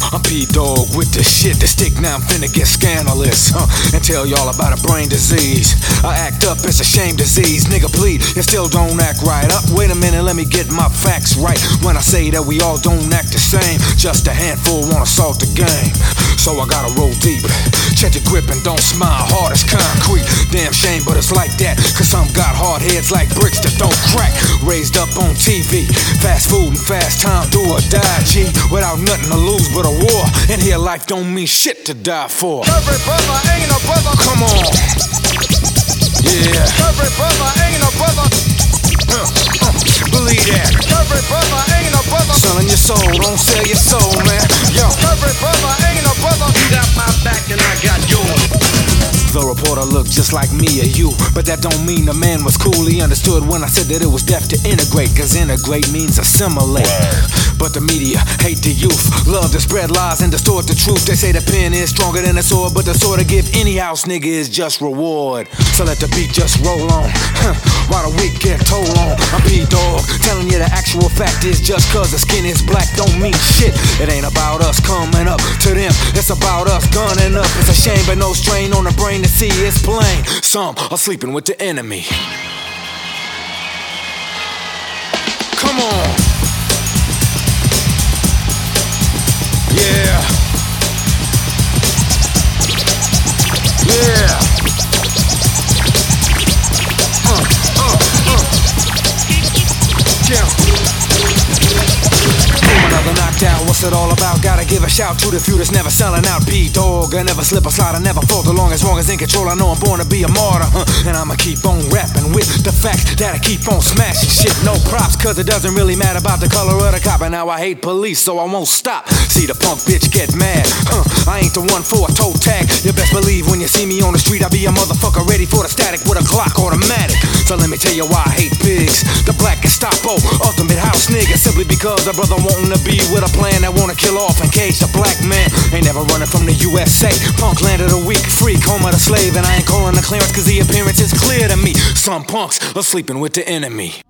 I'm P-Dog with the shit. The stick now I'm finna get scandalous, and tell y'all about a brain disease. I act up, it's a shame disease. Nigga plead, you still don't act right. Wait a minute, let me get my facts right. When I say that we all don't act the same, just a handful wanna assault the game. So I gotta roll deep, check your grip and don't smile, hard as concrete. Damn shame, but it's like that, cause some got hard heads like bricks that don't crack. Raised up on TV, fast food and fast time, do or die, G. Without nothing to lose but a war, and here life don't mean shit to die for. Every brother ain't a brother. Come on. Yeah. Every brother ain't a brother. Believe that. Every brother ain't a brother. Selling your soul, don't sell your soul, man. Yo. Every brother ain't a brother. You got my back and I got yours. The reporter looked just like me or you, but that don't mean the man was cool. He understood when I said that it was deaf to integrate, cause integrate means assimilate. But the media hate the youth, love to spread lies and distort the truth. They say the pen is stronger than the sword, but the sword to give any house nigga is just reward. So let the beat just roll on, while the weak get told on. I'm P-Dog, telling you the actual fact is just cause the skin is black don't mean shit. It ain't about us coming up to them, it's about us gunning up. It's a shame but no strain on the brain to see it's plain. Some are sleeping with the enemy. Come on. Yeah. Yeah. Yeah. Another knocked out, what's it all about? Gotta give a shout to the few that's never selling out. P-Dog, I never slip or slide, I never falter long as in control. I know I'm born to be a martyr, and I'ma keep on rapping with the fact that I keep on smashing shit. No props, cause it doesn't really matter about the color of the cop. And now I hate police, so I won't stop. See the punk bitch get mad, I ain't the one for a toe tag. You best believe when you see me on the street, I be a motherfucker ready for the static with a Glock automatic. So let me tell you why I hate pigs. The black Gestapo, ultimate house nigga, simply because the brother wantin' to be with a plan that wanna kill off and cage the black man. Ain't never running from the USA. Punk land of the weak, freak, home of the slave. And I ain't calling the clearance cause the appearance is clear to me. Some punks are sleeping with the enemy.